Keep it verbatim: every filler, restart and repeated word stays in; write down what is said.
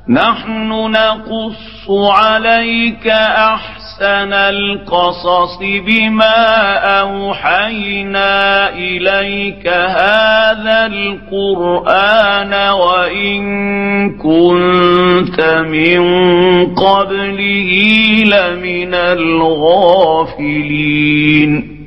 نحن نقص عليك أحسن القصص بما أوحينا إليك هذا القرآن وإن كنت من قبله لمن الغافلين.